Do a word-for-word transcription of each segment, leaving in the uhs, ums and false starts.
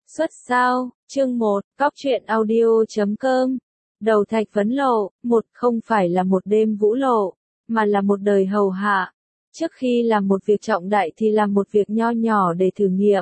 Xuất sao, chương một, cóc truyện audio chấm com. Đầu thạch vấn lộ, một không phải là một đêm vũ lộ, mà là một đời hầu hạ. Trước khi làm một việc trọng đại thì làm một việc nho nhỏ để thử nghiệm.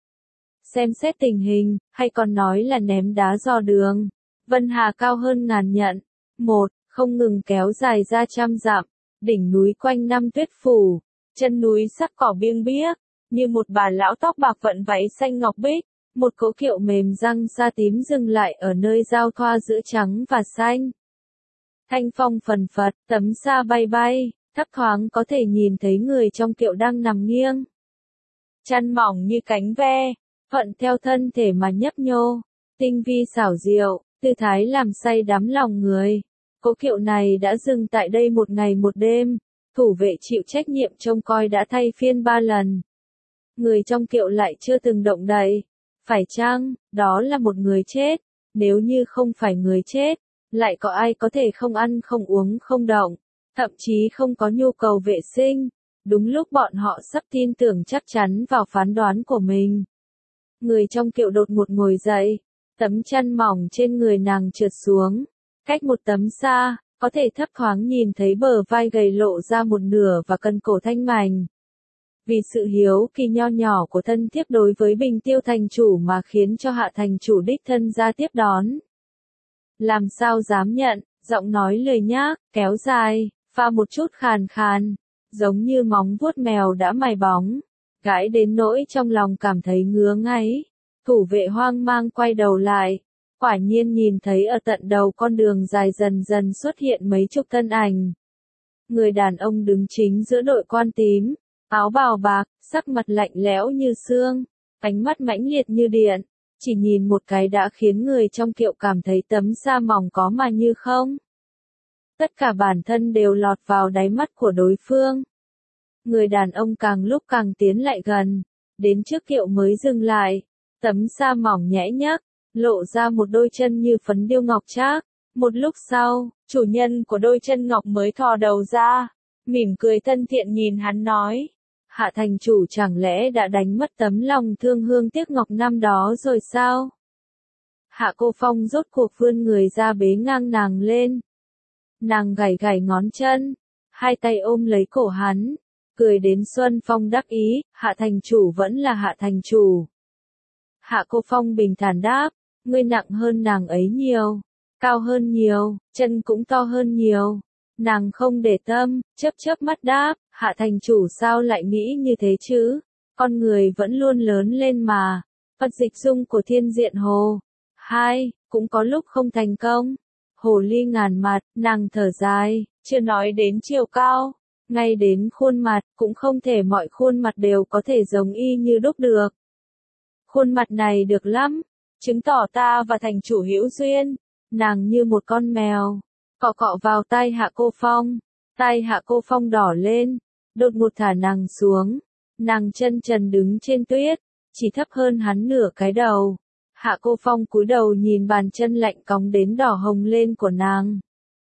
Xem xét tình hình, hay còn nói là ném đá dò đường. Vân Hà cao hơn ngàn nhận. Một, không ngừng kéo dài ra trăm dặm. Đỉnh núi quanh năm tuyết phủ. Chân núi sắc cỏ biêng biếc, như một bà lão tóc bạc vận váy xanh ngọc bích. Một cỗ kiệu mềm răng da tím dừng lại ở nơi giao thoa giữa trắng và xanh. Thanh phong phần phật, tấm sa bay bay, thấp thoáng có thể nhìn thấy người trong kiệu đang nằm nghiêng. Chăn mỏng như cánh ve, thuận theo thân thể mà nhấp nhô, tinh vi xảo diệu, tư thái làm say đắm lòng người. Cỗ kiệu này đã dừng tại đây một ngày một đêm, thủ vệ chịu trách nhiệm trông coi đã thay phiên ba lần. Người trong kiệu lại chưa từng động đậy. Phải chăng, đó là một người chết? Nếu như không phải người chết, lại có ai có thể không ăn không uống không động, thậm chí không có nhu cầu vệ sinh? Đúng lúc bọn họ sắp tin tưởng chắc chắn vào phán đoán của mình. Người trong kiệu đột ngột ngồi dậy, tấm chăn mỏng trên người nàng trượt xuống. Cách một tấm xa, có thể thấp thoáng nhìn thấy bờ vai gầy lộ ra một nửa và cần cổ thanh mảnh. Vì sự hiếu kỳ nho nhỏ của thân thiếp đối với Bình Tiêu thành chủ mà khiến cho Hạ thành chủ đích thân ra tiếp đón. Làm sao dám nhận, giọng nói lười nhác, kéo dài, pha một chút khàn khàn, giống như móng vuốt mèo đã mài bóng, gãi đến nỗi trong lòng cảm thấy ngứa ngáy. Thủ vệ hoang mang quay đầu lại, quả nhiên nhìn thấy ở tận đầu con đường dài dần dần xuất hiện mấy chục thân ảnh. Người đàn ông đứng chính giữa đội quan tím. Áo bào bạc, sắc mặt lạnh lẽo như xương, ánh mắt mãnh liệt như điện, chỉ nhìn một cái đã khiến người trong kiệu cảm thấy tấm sa mỏng có mà như không. Tất cả bản thân đều lọt vào đáy mắt của đối phương. Người đàn ông càng lúc càng tiến lại gần, đến trước kiệu mới dừng lại, tấm sa mỏng nhẽ nhác, lộ ra một đôi chân như phấn điêu ngọc trác. Một lúc sau, chủ nhân của đôi chân ngọc mới thò đầu ra, mỉm cười thân thiện nhìn hắn nói. Hạ thành chủ chẳng lẽ đã đánh mất tấm lòng thương hương tiếc ngọc năm đó rồi sao? Hạ Cô Phong rốt cuộc vươn người ra bế ngang nàng lên. Nàng gảy gảy ngón chân, hai tay ôm lấy cổ hắn, cười đến Xuân Phong đắc ý, Hạ thành chủ vẫn là Hạ thành chủ. Hạ Cô Phong bình thản đáp, ngươi nặng hơn nàng ấy nhiều, cao hơn nhiều, chân cũng to hơn nhiều. Nàng không để tâm, chớp chớp mắt đáp, Hạ thành chủ sao lại nghĩ như thế chứ? Con người vẫn luôn lớn lên mà. Phật dịch dung của thiên diện hồ. Hai, cũng có lúc không thành công. Hồ ly ngàn mặt, nàng thở dài, chưa nói đến chiều cao. Ngay đến khuôn mặt, cũng không thể mọi khuôn mặt đều có thể giống y như đúc được. Khuôn mặt này được lắm, chứng tỏ ta và thành chủ hữu duyên. Nàng như một con mèo. Cọ cọ vào tai Hạ Cô Phong, tai Hạ Cô Phong đỏ lên, đột ngột thả nàng xuống, nàng chân trần đứng trên tuyết, chỉ thấp hơn hắn nửa cái đầu. Hạ Cô Phong cúi đầu nhìn bàn chân lạnh cóng đến đỏ hồng lên của nàng.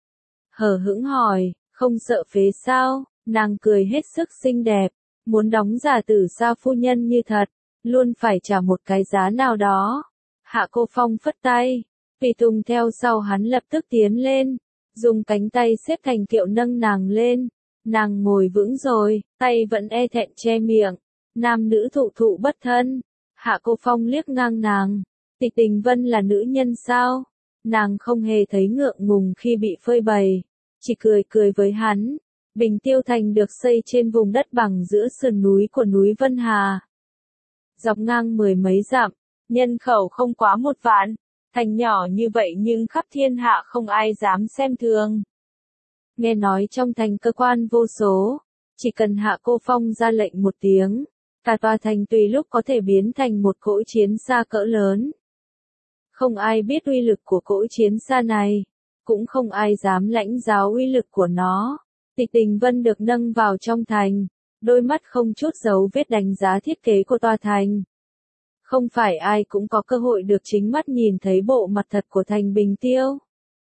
Hờ hững hỏi, không sợ phế sao? Nàng cười hết sức xinh đẹp, muốn đóng giả tử sao phu nhân như thật, luôn phải trả một cái giá nào đó. Hạ Cô Phong phất tay, tùy tùng theo sau hắn lập tức tiến lên. Dùng cánh tay xếp thành kiệu nâng nàng lên, nàng ngồi vững rồi, tay vẫn e thẹn che miệng, nam nữ thụ thụ bất thân. Hạ Cô Phong liếc ngang nàng, Tịch Tình Vân là nữ nhân sao? Nàng không hề thấy ngượng ngùng khi bị phơi bày, chỉ cười cười với hắn. Bình Tiêu thành được xây trên vùng đất bằng giữa sườn núi của núi Vân Hà. Dọc ngang mười mấy dặm, nhân khẩu không quá một vạn. Thành nhỏ như vậy nhưng khắp thiên hạ không ai dám xem thường. Nghe nói trong thành cơ quan vô số, chỉ cần Hạ Cô Phong ra lệnh một tiếng, cả tòa thành tùy lúc có thể biến thành một cỗ chiến xa cỡ lớn. Không ai biết uy lực của cỗ chiến xa này, cũng không ai dám lãnh giáo uy lực của nó. Tịch Tình Vân được nâng vào trong thành, đôi mắt không chút dấu vết đánh giá thiết kế của tòa thành. Không phải ai cũng có cơ hội được chính mắt nhìn thấy bộ mặt thật của thành Bình Tiêu.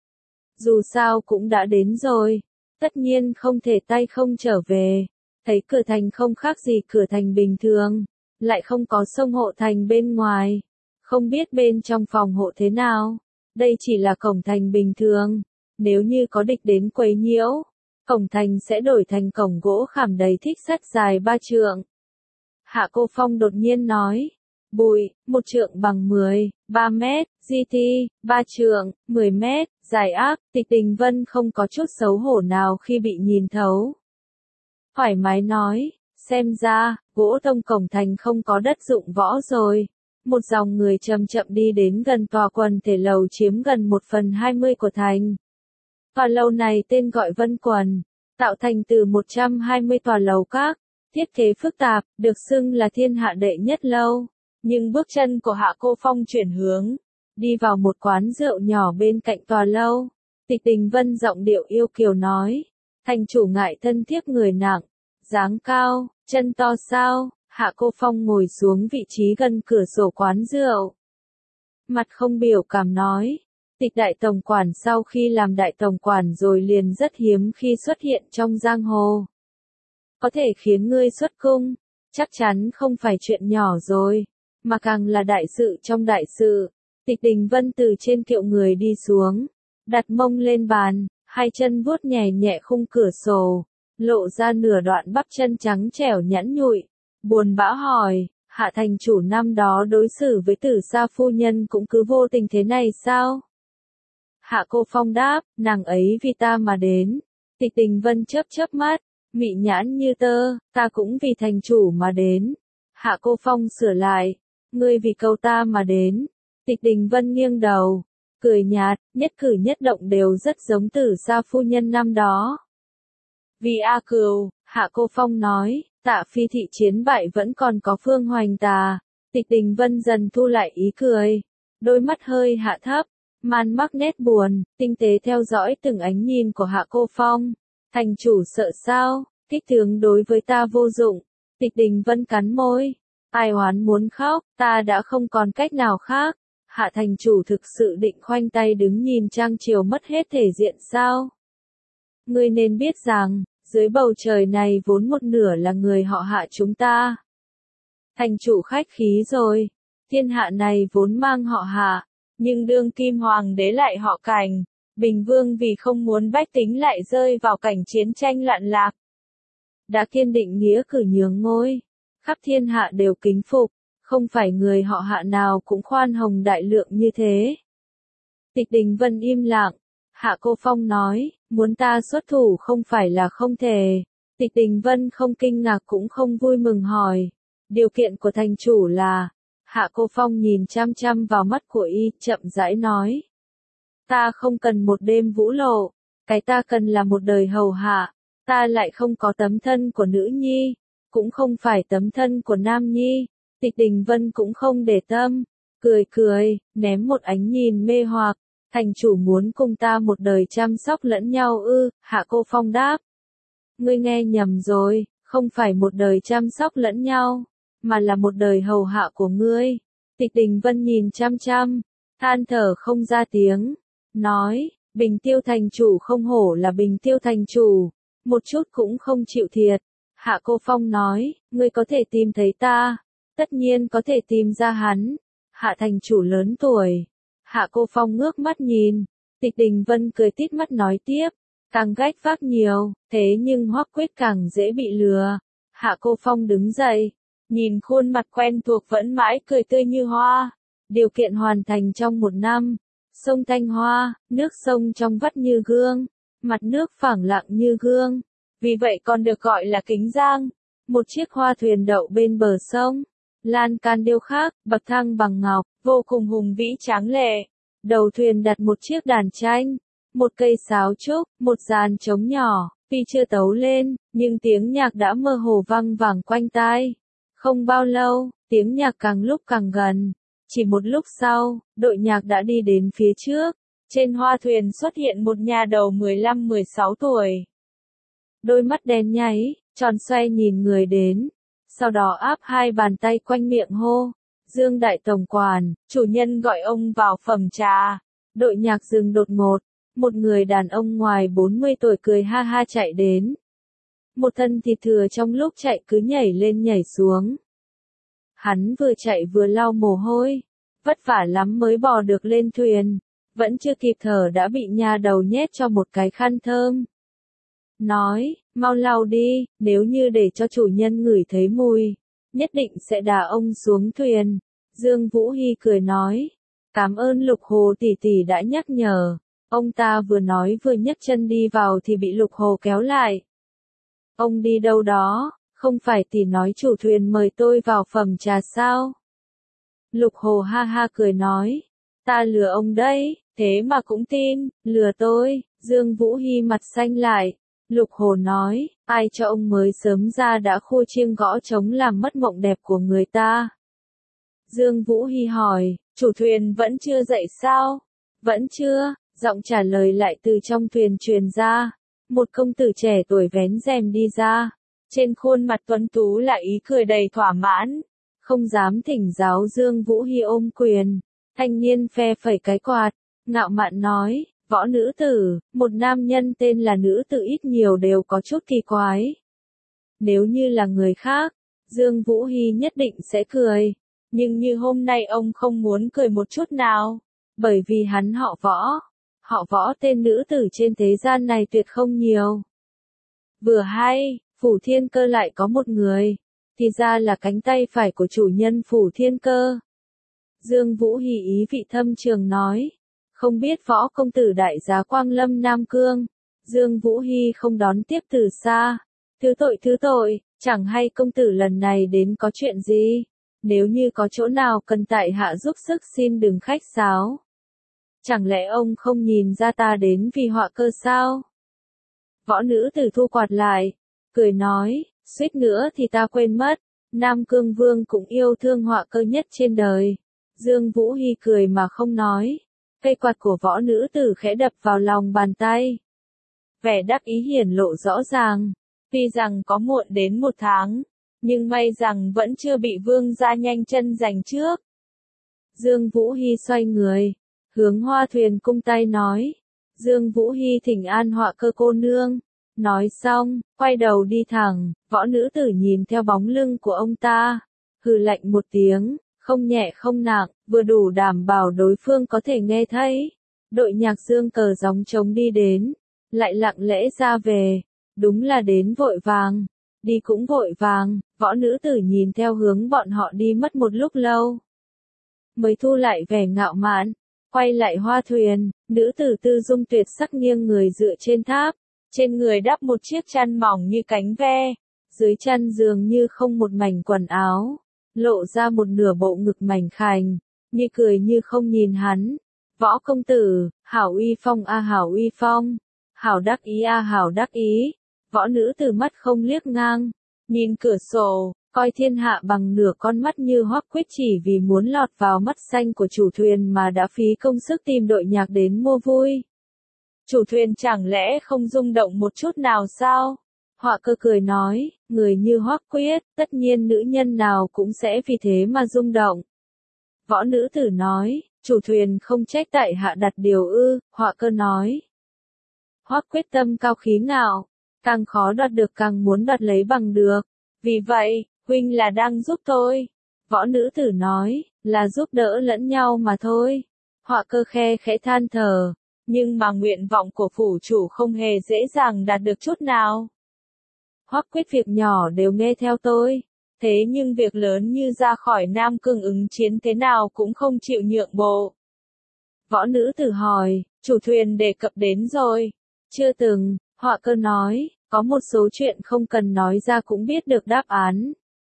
Dù sao cũng đã đến rồi, tất nhiên không thể tay không trở về. Thấy cửa thành không khác gì cửa thành bình thường, lại không có sông hộ thành bên ngoài. Không biết bên trong phòng hộ thế nào? Đây chỉ là cổng thành bình thường. Nếu như có địch đến quấy nhiễu, cổng thành sẽ đổi thành cổng gỗ khảm đầy thích sắt dài ba trượng. Hạ Cô Phong đột nhiên nói. Bụi, một trượng bằng mười, ba mét, giê tê, ba trượng, mười mét, dài ác, Tịch Đình Vân không có chút xấu hổ nào khi bị nhìn thấu. Thoải mái nói, xem ra, gỗ tông cổng thành không có đất dụng võ rồi. Một dòng người chậm chậm đi đến gần tòa quần thể lầu chiếm gần một phần hai mươi của thành. Tòa lầu này tên gọi Vân Quần, tạo thành từ một trăm hai mươi tòa lầu các, thiết kế phức tạp, được xưng là thiên hạ đệ nhất lâu. Nhưng bước chân của Hạ Cô Phong chuyển hướng, đi vào một quán rượu nhỏ bên cạnh tòa lâu. Tịch Đình Vân giọng điệu yêu kiều nói, thành chủ ngại thân thiết người nặng, dáng cao, chân to sao? Hạ Cô Phong ngồi xuống vị trí gần cửa sổ quán rượu. Mặt không biểu cảm nói, Tịch đại tổng quản sau khi làm đại tổng quản rồi liền rất hiếm khi xuất hiện trong giang hồ. Có thể khiến ngươi xuất cung, chắc chắn không phải chuyện nhỏ rồi, mà càng là đại sự trong đại sự. Tịch Đình Vân từ trên kiệu người đi xuống, đặt mông lên bàn, hai chân vuốt nhẹ nhẹ khung cửa sổ, lộ ra nửa đoạn bắp chân trắng trẻo nhẵn nhụi, buồn bã hỏi, Hạ thành chủ năm đó đối xử với Tử Sa phu nhân cũng cứ vô tình thế này sao? Hạ Cô Phong đáp, nàng ấy vì ta mà đến. Tịch Đình Vân chớp chớp mắt, mị nhãn như tơ, ta cũng vì thành chủ mà đến. Hạ Cô Phong sửa lại, ngươi vì câu ta mà đến. Tịch Đình Vân nghiêng đầu, cười nhạt, nhất cử nhất động đều rất giống Tử Sa phu nhân năm đó. Vì A Cừu, Hạ Cô Phong nói, Tạ Phi thị chiến bại vẫn còn có Phương Hoành Tà. Tịch Đình Vân dần thu lại ý cười, đôi mắt hơi hạ thấp, man mắc nét buồn, tinh tế theo dõi từng ánh nhìn của Hạ Cô Phong. Thành chủ sợ sao? Kích tướng đối với ta vô dụng. Tịch Đình Vân cắn môi, ai oán muốn khóc, ta đã không còn cách nào khác. Hạ thành chủ thực sự định khoanh tay đứng nhìn Trang Triều mất hết thể diện sao? Ngươi nên biết rằng, dưới bầu trời này vốn một nửa là người họ Hạ chúng ta. Thành chủ khách khí rồi, thiên hạ này vốn mang họ Hạ, nhưng đương kim hoàng đế lại họ Cảnh. Bình Vương vì không muốn bách tính lại rơi vào cảnh chiến tranh lạn lạc, đã kiên định nghĩa cử nhường ngôi, khắp thiên hạ đều kính phục, không phải người họ Hạ nào cũng khoan hồng đại lượng như thế. Tịch Đình Vân im lặng, Hạ Cô Phong nói, muốn ta xuất thủ không phải là không thể. Tịch Đình Vân không kinh ngạc cũng không vui mừng hỏi, điều kiện của thành chủ là, Hạ Cô Phong nhìn chăm chăm vào mắt của y, chậm rãi nói. Ta không cần một đêm vũ lộ, cái ta cần là một đời hầu hạ, ta lại không có tấm thân của nữ nhi, cũng không phải tấm thân của nam nhi. Tịch Đình Vân cũng không để tâm, cười cười, ném một ánh nhìn mê hoặc, thành chủ muốn cùng ta một đời chăm sóc lẫn nhau ư? Hạ Cô Phong đáp. Ngươi nghe nhầm rồi, không phải một đời chăm sóc lẫn nhau, mà là một đời hầu hạ của ngươi. Tịch Đình Vân nhìn chăm chăm, than thở không ra tiếng, nói, Bình Tiêu thành chủ không hổ là Bình Tiêu thành chủ, một chút cũng không chịu thiệt. Hạ Cô Phong nói, ngươi có thể tìm thấy ta, tất nhiên có thể tìm ra hắn. Hạ thành chủ lớn tuổi. Hạ Cô Phong ngước mắt nhìn, Tịch Đình Vân cười tít mắt nói tiếp, càng gách vác nhiều, thế nhưng Hoắc Quyết càng dễ bị lừa. Hạ Cô Phong đứng dậy, nhìn khuôn mặt quen thuộc vẫn mãi cười tươi như hoa. Điều kiện hoàn thành trong một năm. Sông Thanh Hoa, nước sông trong vắt như gương, mặt nước phẳng lặng như gương, vì vậy còn được gọi là Kính Giang. Một chiếc hoa thuyền đậu bên bờ sông, lan can điêu khắc, bậc thang bằng ngọc, vô cùng hùng vĩ tráng lệ. Đầu thuyền đặt một chiếc đàn tranh, một cây sáo trúc, một dàn trống nhỏ, tuy chưa tấu lên, nhưng tiếng nhạc đã mơ hồ vang vẳng quanh tai. Không bao lâu, tiếng nhạc càng lúc càng gần. Chỉ một lúc sau, đội nhạc đã đi đến phía trước. Trên hoa thuyền xuất hiện một nhà đầu mười lăm mười sáu tuổi. Đôi mắt đen nháy, tròn xoay nhìn người đến. Sau đó áp hai bàn tay quanh miệng hô. Dương đại tổng quản, chủ nhân gọi ông vào phẩm trà. Đội nhạc dừng đột ngột. Một người đàn ông ngoài bốn mươi tuổi cười ha ha chạy đến. Một thân thịt thừa trong lúc chạy cứ nhảy lên nhảy xuống. Hắn vừa chạy vừa lau mồ hôi, vất vả lắm mới bò được lên thuyền, vẫn chưa kịp thở đã bị nha đầu nhét cho một cái khăn thơm. Nói, mau lau đi, nếu như để cho chủ nhân ngửi thấy mùi, nhất định sẽ đá ông xuống thuyền. Dương Vũ Hy cười nói, cảm ơn Lục Hồ tỷ tỷ đã nhắc nhở. Ông ta vừa nói vừa nhấc chân đi vào thì bị Lục Hồ kéo lại. Ông đi đâu đó, không phải tỷ nói chủ thuyền mời tôi vào phẩm trà sao? Lục Hồ ha ha cười nói, ta lừa ông đấy, thế mà cũng tin, lừa tôi. Dương Vũ Hy mặt xanh lại. Lục Hồ nói, ai cho ông mới sớm ra đã khua chiêng gõ trống làm mất mộng đẹp của người ta? Dương Vũ Hy hỏi, chủ thuyền vẫn chưa dậy sao? Vẫn chưa, giọng trả lời lại từ trong thuyền truyền ra. Một công tử trẻ tuổi vén rèm đi ra. Trên khuôn mặt tuấn tú là ý cười đầy thỏa mãn. Không dám thỉnh giáo Dương Vũ Hy ôm quyền. Thanh niên phe phẩy cái quạt, ngạo mạn nói, võ nữ tử, một nam nhân tên là nữ tử ít nhiều đều có chút kỳ quái. Nếu như là người khác, Dương Vũ Hy nhất định sẽ cười. Nhưng như hôm nay ông không muốn cười một chút nào. Bởi vì hắn họ Võ. Họ Võ tên nữ tử trên thế gian này tuyệt không nhiều. Vừa hay, Phủ Thiên Cơ lại có một người. Thì ra là cánh tay phải của chủ nhân Phủ Thiên Cơ. Dương Vũ Hy ý vị thâm trường nói. Không biết Võ công tử đại giá quang lâm Nam Cương. Dương Vũ Hy không đón tiếp từ xa. Thứ tội thứ tội, chẳng hay công tử lần này đến có chuyện gì. Nếu như có chỗ nào cần tại hạ giúp sức xin đừng khách sáo. Chẳng lẽ ông không nhìn ra ta đến vì họa cơ sao? Võ nữ tử thu quạt lại, cười nói, suýt nữa thì ta quên mất, Nam Cương Vương cũng yêu thương họa cơ nhất trên đời. Dương Vũ Hy cười mà không nói, cây quạt của võ nữ tử khẽ đập vào lòng bàn tay. Vẻ đắc ý hiển lộ rõ ràng, tuy rằng có muộn đến một tháng, nhưng may rằng vẫn chưa bị vương gia nhanh chân giành trước. Dương Vũ Hy xoay người, hướng Hoa Thuyền cung tay nói, Dương Vũ Hy thỉnh an họa cơ cô nương. Nói xong, quay đầu đi thẳng, võ nữ tử nhìn theo bóng lưng của ông ta, hừ lạnh một tiếng, không nhẹ không nặng, vừa đủ đảm bảo đối phương có thể nghe thấy. Đội nhạc dương cờ gióng trống đi đến, lại lặng lẽ ra về, đúng là đến vội vàng, đi cũng vội vàng, võ nữ tử nhìn theo hướng bọn họ đi mất một lúc lâu. Mới thu lại vẻ ngạo mạn, quay lại Hoa Thuyền, nữ tử tư dung tuyệt sắc nghiêng người dựa trên tháp, trên người đắp một chiếc chăn mỏng như cánh ve, dưới chăn dường như không một mảnh quần áo, lộ ra một nửa bộ ngực mảnh khảnh, như cười như không nhìn hắn. Võ công tử, hảo uy phong a hảo uy phong, hảo đắc ý a hảo đắc ý. Võ nữ tử mắt không liếc ngang, nhìn cửa sổ, coi thiên hạ bằng nửa con mắt như Hoắc Quyết chỉ vì muốn lọt vào mắt xanh của chủ thuyền mà đã phí công sức tìm đội nhạc đến mua vui. Chủ thuyền chẳng lẽ không rung động một chút nào sao? Họa cơ cười nói, người như Hoắc Quyết, tất nhiên nữ nhân nào cũng sẽ vì thế mà rung động. Võ nữ tử nói, chủ thuyền không trách tại hạ đặt điều ư, họa cơ nói. Hoắc Quyết tâm cao khí ngạo, càng khó đoạt được càng muốn đoạt lấy bằng được. Vì vậy, huynh là đang giúp tôi. Võ nữ tử nói, là giúp đỡ lẫn nhau mà thôi. Họa cơ khe khẽ than thở, nhưng mà nguyện vọng của phủ chủ không hề dễ dàng đạt được chút nào. Hoắc Quyết việc nhỏ đều nghe theo tôi, thế nhưng việc lớn như ra khỏi Nam Cương ứng chiến thế nào cũng không chịu nhượng bộ. Võ nữ tử hỏi, chủ thuyền đề cập đến rồi. Chưa từng, họa cơ nói, có một số chuyện không cần nói ra cũng biết được đáp án.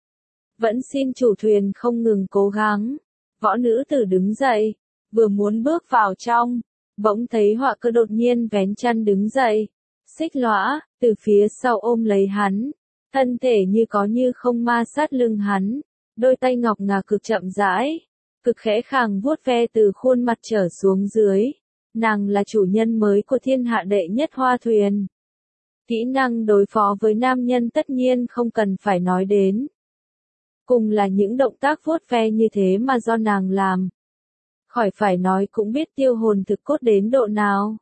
Vẫn xin chủ thuyền không ngừng cố gắng. Võ nữ tử đứng dậy, vừa muốn bước vào trong, bỗng thấy họa cơ đột nhiên vén chăn đứng dậy, xích lõa, từ phía sau ôm lấy hắn, thân thể như có như không ma sát lưng hắn, đôi tay ngọc ngà cực chậm rãi, cực khẽ khàng vuốt ve từ khuôn mặt trở xuống dưới. Nàng là chủ nhân mới của thiên hạ đệ nhất Hoa Thuyền. Kỹ năng đối phó với nam nhân tất nhiên không cần phải nói đến. Cùng là những động tác vuốt ve như thế mà do nàng làm. Khỏi phải nói cũng biết tiêu hồn thực cốt đến độ nào.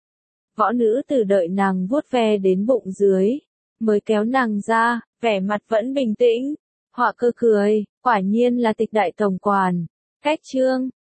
Võ nữ tử đợi nàng vuốt ve đến bụng dưới, mới kéo nàng ra, vẻ mặt vẫn bình tĩnh. Họa cơ cười, quả nhiên là Tịch đại tổng quản. Cách chương